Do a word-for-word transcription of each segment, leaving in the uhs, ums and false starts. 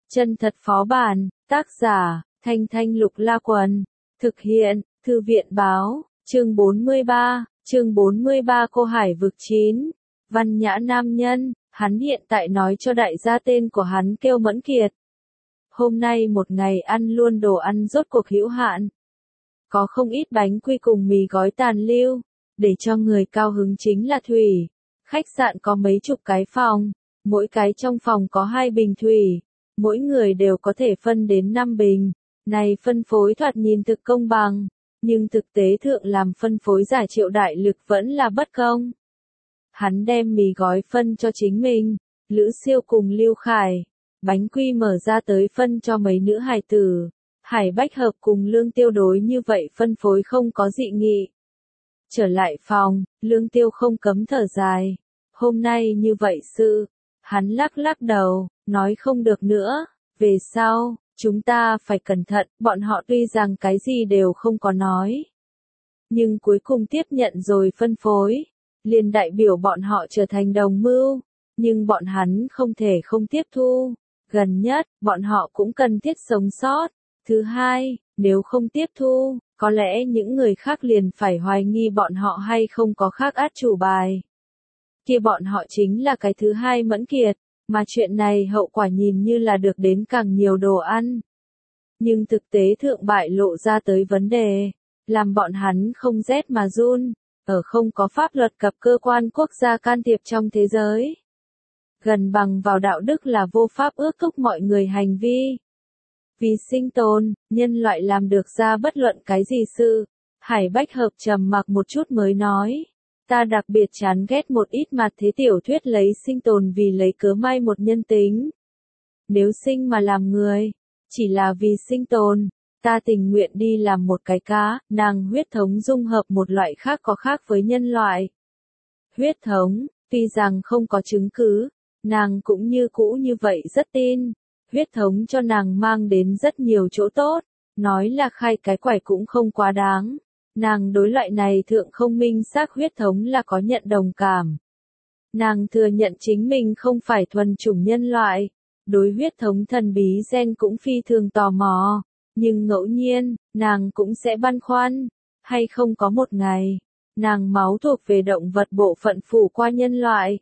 Chân thật phó bản, tác giả, Thanh Thanh Lục La Quần, thực hiện, Thư viện báo, chương bốn mươi ba, chương bốn mươi ba Cô Hải vực chín, văn nhã nam nhân, hắn hiện tại nói cho đại gia tên của hắn kêu Mẫn Kiệt. Hôm nay một ngày ăn luôn đồ ăn rốt cuộc hữu hạn. Có không ít bánh quy cùng mì gói tàn lưu, để cho người cao hứng chính là thủy. Khách sạn có mấy chục cái phòng, mỗi cái trong phòng có hai bình thủy, mỗi người đều có thể phân đến năm bình. Này phân phối thoạt nhìn thực công bằng, nhưng thực tế thượng làm phân phối giả Triệu đại lực vẫn là bất công. Hắn đem mì gói phân cho chính mình, Lữ Siêu cùng Lưu Khải, bánh quy mở ra tới phân cho mấy nữ hài tử. Hải Bách Hợp cùng Lương Tiêu đối như vậy phân phối không có dị nghị. Trở lại phòng, Lương Tiêu không cấm thở dài. Hôm nay như vậy sự, hắn lắc lắc đầu, nói không được nữa. Về sau, chúng ta phải cẩn thận, bọn họ tuy rằng cái gì đều không có nói. Nhưng cuối cùng tiếp nhận rồi phân phối, liền đại biểu bọn họ trở thành đồng mưu. Nhưng bọn hắn không thể không tiếp thu. Gần nhất, bọn họ cũng cần thiết sống sót. Thứ hai, nếu không tiếp thu, có lẽ những người khác liền phải hoài nghi bọn họ hay không có khác át chủ bài. Kia bọn họ chính là cái thứ hai Mẫn Kiệt, mà chuyện này hậu quả nhìn như là được đến càng nhiều đồ ăn. Nhưng thực tế thượng bại lộ ra tới vấn đề, làm bọn hắn không rét mà run, ở không có pháp luật cập cơ quan quốc gia can thiệp trong thế giới. Gần bằng vào đạo đức là vô pháp ước thúc mọi người hành vi. Vì sinh tồn, nhân loại làm được ra bất luận cái gì sự. Hải Bách Hợp trầm mặc một chút mới nói. Ta đặc biệt chán ghét một ít mặt thế tiểu thuyết lấy sinh tồn vì lấy cớ may một nhân tính. Nếu sinh mà làm người, chỉ là vì sinh tồn, ta tình nguyện đi làm một cái cá, nàng huyết thống dung hợp một loại khác có khác với nhân loại. Huyết thống, tuy rằng không có chứng cứ, nàng cũng như cũ như vậy rất tin. Huyết thống cho nàng mang đến rất nhiều chỗ tốt, nói là khai cái quải cũng không quá đáng. Nàng đối loại này thượng không minh xác huyết thống là có nhận đồng cảm. Nàng thừa nhận chính mình không phải thuần chủng nhân loại, đối huyết thống thần bí gen cũng phi thường tò mò, nhưng ngẫu nhiên, nàng cũng sẽ băn khoăn, hay không có một ngày, nàng máu thuộc về động vật bộ phận phủ qua nhân loại.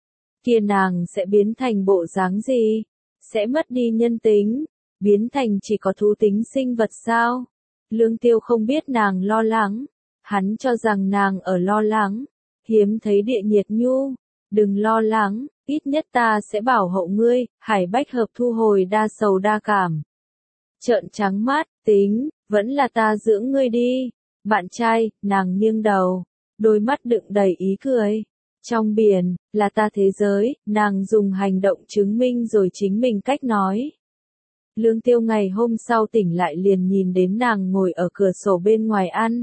Kia nàng sẽ biến thành bộ dáng gì? Sẽ mất đi nhân tính, biến thành chỉ có thú tính sinh vật sao? Lương Tiêu không biết nàng lo lắng, hắn cho rằng nàng ở lo lắng, hiếm thấy địa nhiệt nhu, đừng lo lắng, ít nhất ta sẽ bảo hộ ngươi. Hải Bách Hợp thu hồi đa sầu đa cảm. Trợn trắng mắt, tính, vẫn là ta dưỡng ngươi đi. Bạn trai, nàng nghiêng đầu, đôi mắt đựng đầy ý cười. Trong biển, là ta thế giới, nàng dùng hành động chứng minh rồi chính mình cách nói. Lương Tiêu ngày hôm sau tỉnh lại liền nhìn đến nàng ngồi ở cửa sổ bên ngoài ăn.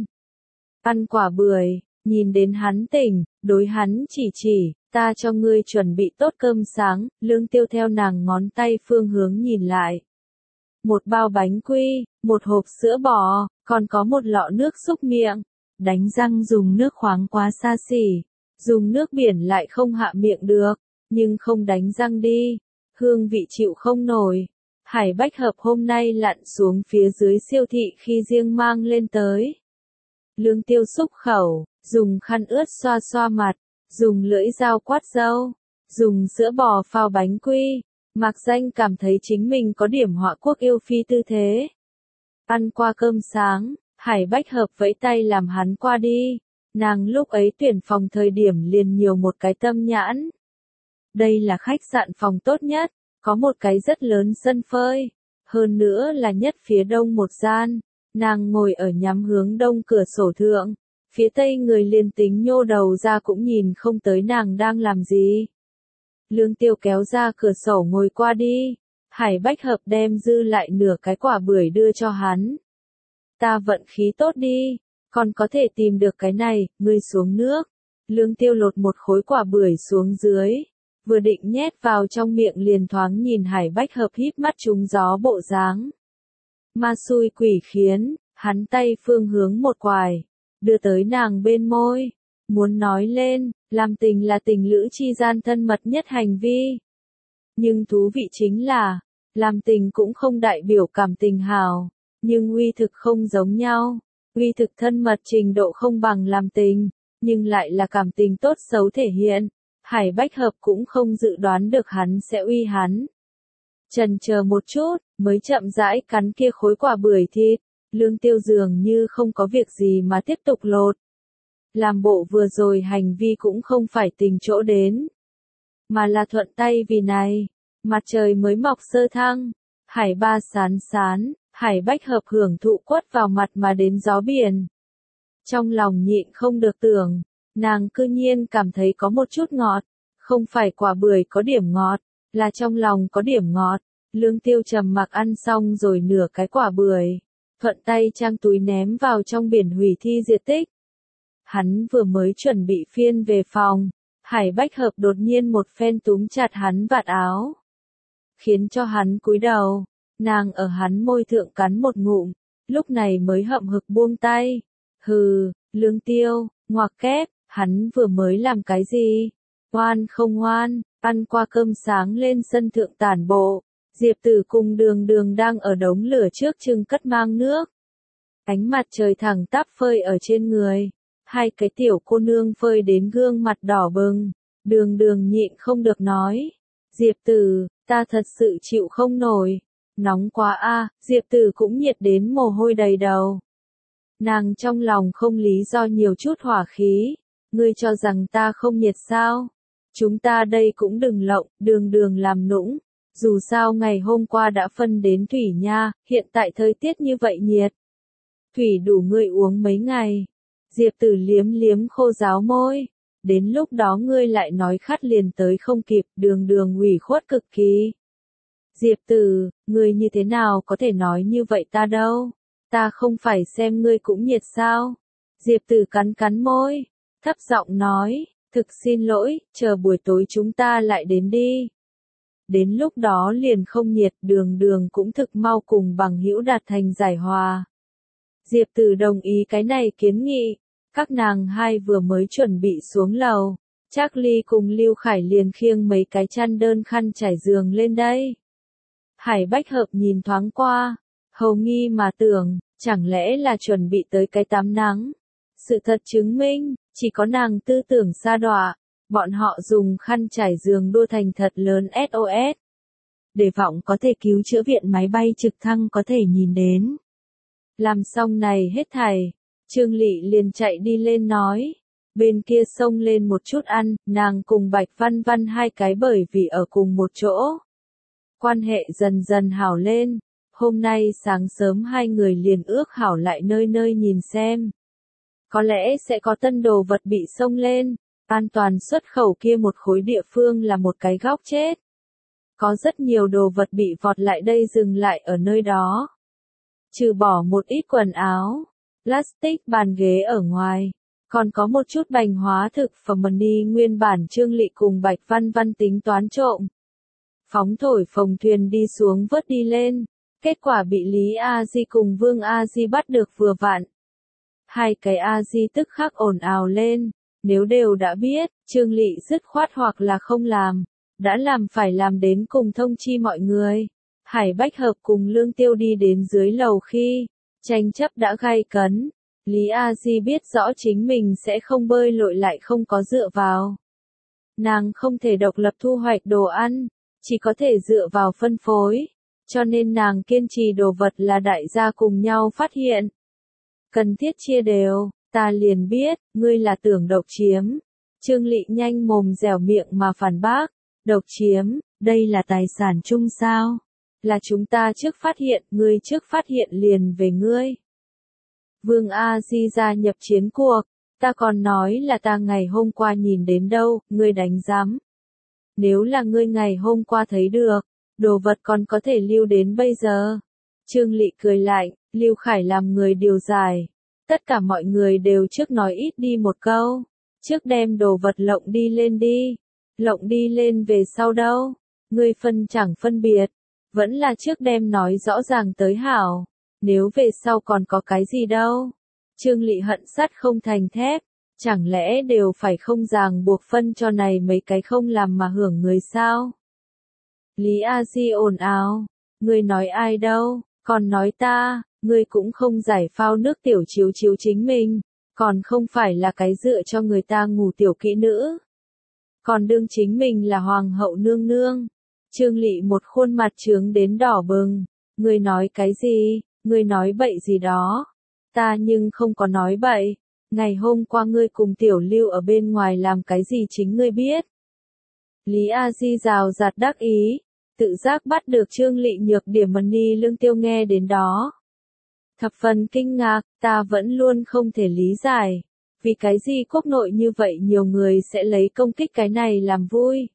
Ăn quả bưởi, nhìn đến hắn tỉnh, đối hắn chỉ chỉ, ta cho ngươi chuẩn bị tốt cơm sáng. Lương Tiêu theo nàng ngón tay phương hướng nhìn lại. Một bao bánh quy, một hộp sữa bò, còn có một lọ nước súc miệng. Đánh răng dùng nước khoáng quá xa xỉ. Dùng nước biển lại không hạ miệng được, nhưng không đánh răng đi, hương vị chịu không nổi. Hải Bách Hợp hôm nay lặn xuống phía dưới siêu thị khi riêng mang lên tới. Lương Tiêu xúc khẩu, dùng khăn ướt xoa xoa mặt, dùng lưỡi dao quát râu, dùng sữa bò phao bánh quy. Mạc Danh cảm thấy chính mình có điểm họa quốc yêu phi tư thế. Ăn qua cơm sáng, Hải Bách Hợp vẫy tay làm hắn qua đi. Nàng lúc ấy tuyển phòng thời điểm liền nhiều một cái tâm nhãn. Đây là khách sạn phòng tốt nhất, có một cái rất lớn sân phơi, hơn nữa là nhất phía đông một gian. Nàng ngồi ở nhắm hướng đông cửa sổ thượng, phía tây người liền tính nhô đầu ra cũng nhìn không tới nàng đang làm gì. Lương Tiêu kéo ra cửa sổ ngồi qua đi, Hải Bách Hợp đem dư lại nửa cái quả bưởi đưa cho hắn. Ta vận khí tốt đi. Còn có thể tìm được cái này, ngươi xuống nước. Lương Tiêu lột một khối quả bưởi xuống dưới, vừa định nhét vào trong miệng liền thoáng nhìn Hải Bách Hợp híp mắt trúng gió bộ dáng. Ma xui quỷ khiến, hắn tay phương hướng một quài, đưa tới nàng bên môi, muốn nói lên, làm tình là tình lữ chi gian thân mật nhất hành vi. Nhưng thú vị chính là, Làm tình cũng không đại biểu cảm tình hào, nhưng uy thực không giống nhau. Uy thực thân mật trình độ không bằng làm tình, nhưng lại là cảm tình tốt xấu thể hiện. Hải Bách Hợp cũng không dự đoán được hắn sẽ uy hắn. Chần chờ một chút, mới chậm rãi cắn kia khối quả bưởi thịt. Lương Tiêu dường như không có việc gì mà tiếp tục lột. Làm bộ vừa rồi hành vi cũng không phải tình chỗ đến, mà là thuận tay vì này. Mặt trời mới mọc sơ thăng, hải ba sán sán, Hải Bách Hợp hưởng thụ quất vào mặt mà đến gió biển. Trong lòng nhịn không được tưởng, nàng cư nhiên cảm thấy có một chút ngọt, không phải quả bưởi có điểm ngọt, là trong lòng có điểm ngọt. Lương Tiêu trầm mặc ăn xong rồi nửa cái quả bưởi, thuận tay trang túi ném vào trong biển hủy thi diệt tích. Hắn vừa mới chuẩn bị phiên về phòng, Hải Bách Hợp đột nhiên một phen túm chặt hắn vạt áo, khiến cho hắn cúi đầu. Nàng ở hắn môi thượng cắn một ngụm, lúc này mới hậm hực buông tay. Hừ, Lương Tiêu, ngoặc kép, hắn vừa mới làm cái gì? Ngoan không ngoan, ăn qua cơm sáng lên sân thượng tản bộ. Diệp Tử cùng Đường Đường đang ở đống lửa trước chừng cất mang nước. Ánh mặt trời thẳng tắp phơi ở trên người. Hai cái tiểu cô nương phơi đến gương mặt đỏ bừng. Đường Đường nhịn không được nói. Diệp Tử, ta thật sự chịu không nổi. Nóng quá a, Diệp Tử cũng nhiệt đến mồ hôi đầy đầu. Nàng trong lòng không lý do nhiều chút hỏa khí. Ngươi cho rằng ta không nhiệt sao? Chúng ta đây cũng đừng lộng, Đường Đường làm nũng. Dù sao ngày hôm qua đã phân đến thủy nha, hiện tại thời tiết như vậy nhiệt. Thủy đủ ngươi uống mấy ngày. Diệp Tử liếm liếm khô ráo môi. Đến lúc đó ngươi lại nói khát liền tới không kịp, Đường Đường ủy khuất cực kỳ. Diệp Tử, ngươi như thế nào có thể nói như vậy ta đâu? Ta không phải xem ngươi cũng nhiệt sao? Diệp Tử cắn cắn môi, thấp giọng nói, thực xin lỗi, chờ buổi tối chúng ta lại đến đi. Đến lúc đó liền không nhiệt, Đường Đường cũng thực mau cùng bằng hữu đạt thành giải hòa. Diệp Tử đồng ý cái này kiến nghị. Các nàng hai vừa mới chuẩn bị xuống lầu, Charlie cùng Lưu Khải liền khiêng mấy cái chăn đơn khăn trải giường lên đây. Hải Bách Hợp nhìn thoáng qua, hầu nghi mà tưởng, chẳng lẽ là chuẩn bị tới cái tắm nắng. Sự thật chứng minh, chỉ có nàng tư tưởng sa đọa, bọn họ dùng khăn trải giường đua thành thật lớn ét o ét. Đề vọng có thể cứu chữa viện máy bay trực thăng có thể nhìn đến. Làm xong này hết thảy, Trương Lị liền chạy đi lên nói, bên kia xông lên một chút ăn, nàng cùng Bạch Văn Văn hai cái bởi vì ở cùng một chỗ. Quan hệ dần dần hảo lên, hôm nay sáng sớm hai người liền ước hảo lại nơi nơi nhìn xem. Có lẽ sẽ có tân đồ vật bị xông lên, an toàn xuất khẩu kia một khối địa phương là một cái góc chết. Có rất nhiều đồ vật bị vọt lại đây dừng lại ở nơi đó. Trừ bỏ một ít quần áo, plastic bàn ghế ở ngoài, còn có một chút bành hóa thực phẩm money nguyên bản Trương Lị cùng Bạch Văn Văn tính toán trộm. Phóng thổi phồng thuyền đi xuống vớt đi lên, kết quả bị Lý A Di cùng Vương A Di bắt được vừa vặn. Hai cái A Di tức khắc ồn ào lên, nếu đều đã biết, Trương Lị dứt khoát hoặc là không làm, đã làm phải làm đến cùng thông chi mọi người. Hải Bách Hợp cùng Lương Tiêu đi đến dưới lầu khi, tranh chấp đã gay cấn. Lý A Di biết rõ chính mình sẽ không bơi lội lại không có dựa vào. Nàng không thể độc lập thu hoạch đồ ăn, chỉ có thể dựa vào phân phối, cho nên nàng kiên trì đồ vật là đại gia cùng nhau phát hiện. Cần thiết chia đều, ta liền biết, ngươi là tưởng độc chiếm. Trương Lị nhanh mồm dẻo miệng mà phản bác, độc chiếm, đây là tài sản chung sao? Là chúng ta trước phát hiện, ngươi trước phát hiện liền về ngươi. Vương A Di gia nhập chiến cuộc, ta còn nói là ta ngày hôm qua nhìn đến đâu, ngươi đánh giám. Nếu là ngươi ngày hôm qua thấy được, đồ vật còn có thể lưu đến bây giờ. Trương Lị cười lạnh, Lưu Khải làm người điều giải. Tất cả mọi người đều trước nói ít đi một câu. Trước đem đồ vật lộng đi lên đi. Lộng đi lên về sau đâu? Ngươi phân chẳng phân biệt. Vẫn là trước đem nói rõ ràng tới hảo. Nếu về sau còn có cái gì đâu? Trương Lị hận sắt không thành thép. Chẳng lẽ đều phải không ràng buộc phân cho này mấy cái không làm mà hưởng người sao? Lý A Di ồn ào. Ngươi nói ai đâu, còn nói ta, ngươi cũng không giải phao nước tiểu chiếu chiếu chính mình, còn không phải là cái dựa cho người ta ngủ tiểu kỹ nữ. Còn đương chính mình là hoàng hậu nương nương. Trương Lị một khuôn mặt trướng đến đỏ bừng, ngươi nói cái gì, ngươi nói bậy gì đó. Ta nhưng không có nói bậy, ngày hôm qua ngươi cùng tiểu lưu ở bên ngoài làm cái gì chính ngươi biết. Lý A Di rào rạt đắc ý, tự giác bắt được Trương Lị nhược điểm mani lương tiêu nghe đến đó. Thập phần kinh ngạc, ta vẫn luôn không thể lý giải, vì cái gì quốc nội như vậy nhiều người sẽ lấy công kích cái này làm vui.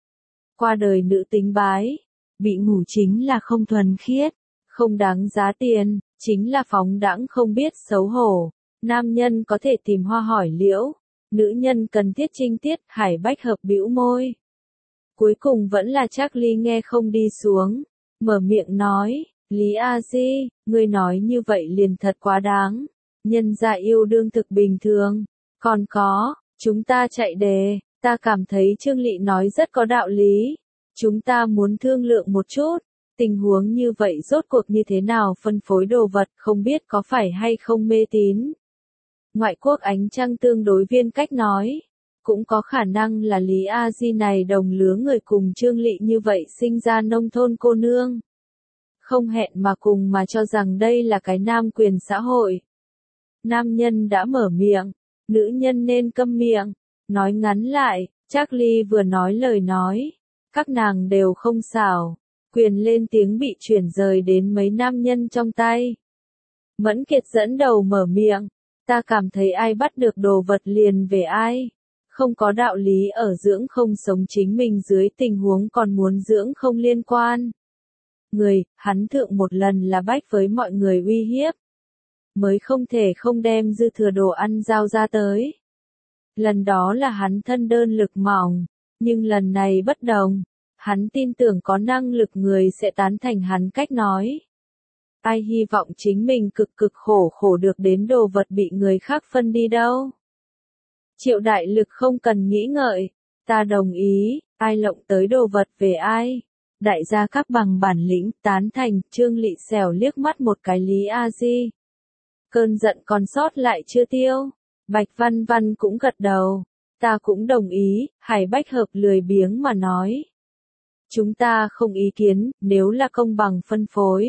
Qua đời nữ tính bái, bị ngủ chính là không thuần khiết, không đáng giá tiền, chính là phóng đãng không biết xấu hổ. Nam nhân có thể tìm hoa hỏi liễu, nữ nhân cần thiết trinh tiết, Hải Bách Hợp bĩu môi. Cuối cùng vẫn là Charlie nghe không đi xuống, mở miệng nói, Lý A Di, ngươi nói như vậy liền thật quá đáng, nhân gia yêu đương thực bình thường, còn có, chúng ta chạy đề, ta cảm thấy Trương Lị nói rất có đạo lý, chúng ta muốn thương lượng một chút, tình huống như vậy rốt cuộc như thế nào phân phối đồ vật không biết có phải hay không mê tín. Ngoại quốc ánh trăng tương đối viên cách nói. Cũng có khả năng là Lý A Di này đồng lứa người cùng Trương Lị như vậy sinh ra nông thôn cô nương. Không hẹn mà cùng mà cho rằng đây là cái nam quyền xã hội. Nam nhân đã mở miệng, nữ nhân nên câm miệng. Nói ngắn lại, Charlie vừa nói lời nói. Các nàng đều không xảo. Quyền lên tiếng bị chuyển rời đến mấy nam nhân trong tay. Mẫn Kiệt dẫn đầu mở miệng. Ta cảm thấy ai bắt được đồ vật liền về ai. Không có đạo lý ở dưỡng không sống chính mình dưới tình huống còn muốn dưỡng không liên quan. Người, hắn thượng một lần là bách với mọi người uy hiếp. Mới không thể không đem dư thừa đồ ăn giao ra tới. Lần đó là hắn thân đơn lực mỏng, nhưng lần này bất đồng. Hắn tin tưởng có năng lực người sẽ tán thành hắn cách nói. Ai hy vọng chính mình cực cực khổ khổ được đến đồ vật bị người khác phân đi đâu. Triệu đại lực không cần nghĩ ngợi, ta đồng ý, ai lộng tới đồ vật về ai. Đại gia các bằng bản lĩnh, tán thành, Trương Lị xẻo liếc mắt một cái Lý A Di. Cơn giận còn sót lại chưa tiêu, Bạch Văn Văn cũng gật đầu, ta cũng đồng ý, Hải Bách Hợp lười biếng mà nói. Chúng ta không ý kiến, nếu là công bằng phân phối.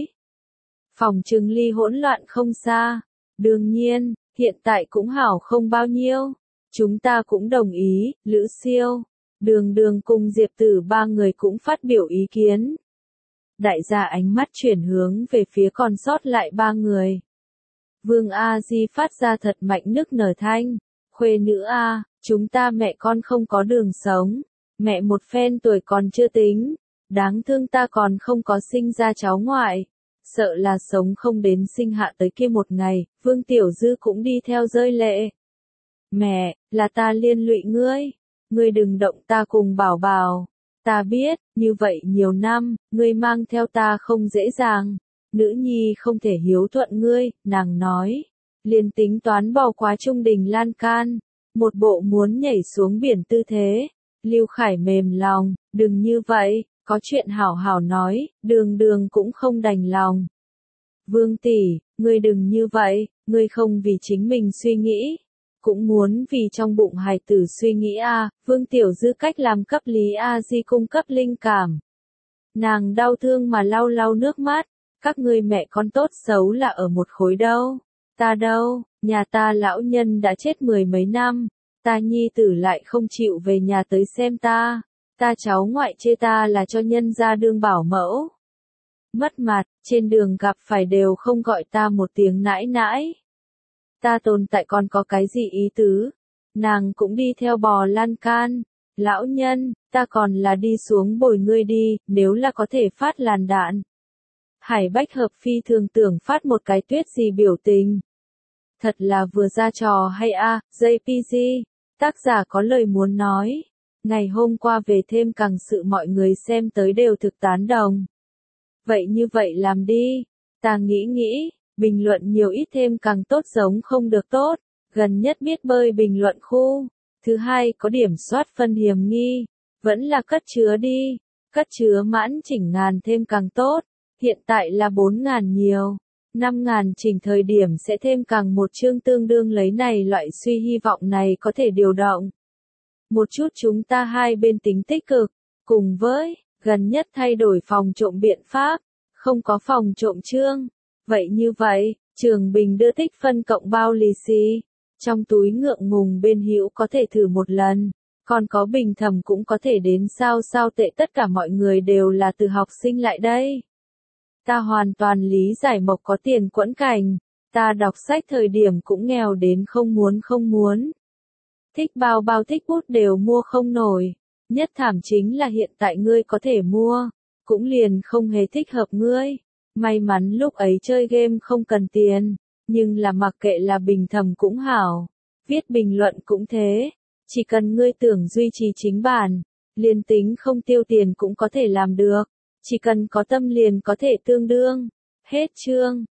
Phòng trừng ly hỗn loạn không xa, đương nhiên, hiện tại cũng hảo không bao nhiêu. Chúng ta cũng đồng ý, Lữ Siêu, Đường Đường cùng Diệp Tử ba người cũng phát biểu ý kiến. Đại gia ánh mắt chuyển hướng về phía còn sót lại ba người. Vương A Di phát ra thật mạnh nức nở thanh, khuê nữ A, chúng ta mẹ con không có đường sống, mẹ một phen tuổi còn chưa tính, đáng thương ta còn không có sinh ra cháu ngoại, sợ là sống không đến sinh hạ tới kia một ngày, Vương Tiểu Dư cũng đi theo rơi lệ. Mẹ, là ta liên lụy ngươi, ngươi đừng động ta cùng bảo bảo, ta biết, như vậy nhiều năm, ngươi mang theo ta không dễ dàng, nữ nhi không thể hiếu thuận ngươi, nàng nói, liền tính toán bỏ qua trung đình lan can, một bộ muốn nhảy xuống biển tư thế, Lưu Khải mềm lòng, đừng như vậy, có chuyện hảo hảo nói, Đường Đường cũng không đành lòng. Vương tỷ, ngươi đừng như vậy, ngươi không vì chính mình suy nghĩ. Cũng muốn vì trong bụng hài tử suy nghĩ a, à, Vương Tiểu Dư cách làm cấp Lý A Di cung cấp linh cảm. Nàng đau thương mà lau lau nước mắt, các ngươi mẹ con tốt xấu là ở một khối đâu, ta đâu, nhà ta lão nhân đã chết mười mấy năm, ta nhi tử lại không chịu về nhà tới xem ta, ta cháu ngoại chê ta là cho nhân gia đương bảo mẫu. Mất mặt, trên đường gặp phải đều không gọi ta một tiếng nãi nãi. Ta tồn tại còn có cái gì ý tứ? Nàng cũng đi theo bò lan can. Lão nhân, ta còn là đi xuống bồi ngươi đi, nếu là có thể phát làn đạn. Hải Bách Hợp phi thường tưởng phát một cái tuyết gì biểu tình. Thật là vừa ra trò hay a, à, gi pê giê. Tác giả có lời muốn nói. Ngày hôm qua về thêm càng sự mọi người xem tới đều thực tán đồng. Vậy như vậy làm đi. Ta nghĩ nghĩ. Bình luận nhiều ít thêm càng tốt giống không được tốt, gần nhất biết bơi bình luận khu. Thứ hai có điểm soát phân hiểm nghi, vẫn là cất chứa đi, cất chứa mãn chỉnh ngàn thêm càng tốt. Hiện tại là bốn ngàn nhiều. năm ngàn chỉnh thời điểm sẽ thêm càng một chương tương đương lấy này loại suy hy vọng này có thể điều động. Một chút chúng ta hai bên tính tích cực, cùng với, gần nhất thay đổi phòng trộm biện pháp, không có phòng trộm chương. Vậy như vậy, Trường Bình đưa tích phân cộng bao lì xì. Trong túi ngượng ngùng bên hữu có thể thử một lần, còn có Bình Thầm cũng có thể đến sao sao tệ tất cả mọi người đều là từ học sinh lại đây. Ta hoàn toàn lý giải Mộc có tiền quẫn cảnh, ta đọc sách thời điểm cũng nghèo đến không muốn không muốn. Thích bao bao thích bút đều mua không nổi, nhất thảm chính là hiện tại ngươi có thể mua, cũng liền không hề thích hợp ngươi. May mắn lúc ấy chơi game không cần tiền, nhưng là mặc kệ là Bình Thầm cũng hảo, viết bình luận cũng thế, chỉ cần ngươi tưởng duy trì chính bản, liền tính không tiêu tiền cũng có thể làm được, chỉ cần có tâm liền có thể tương đương. Hết chương.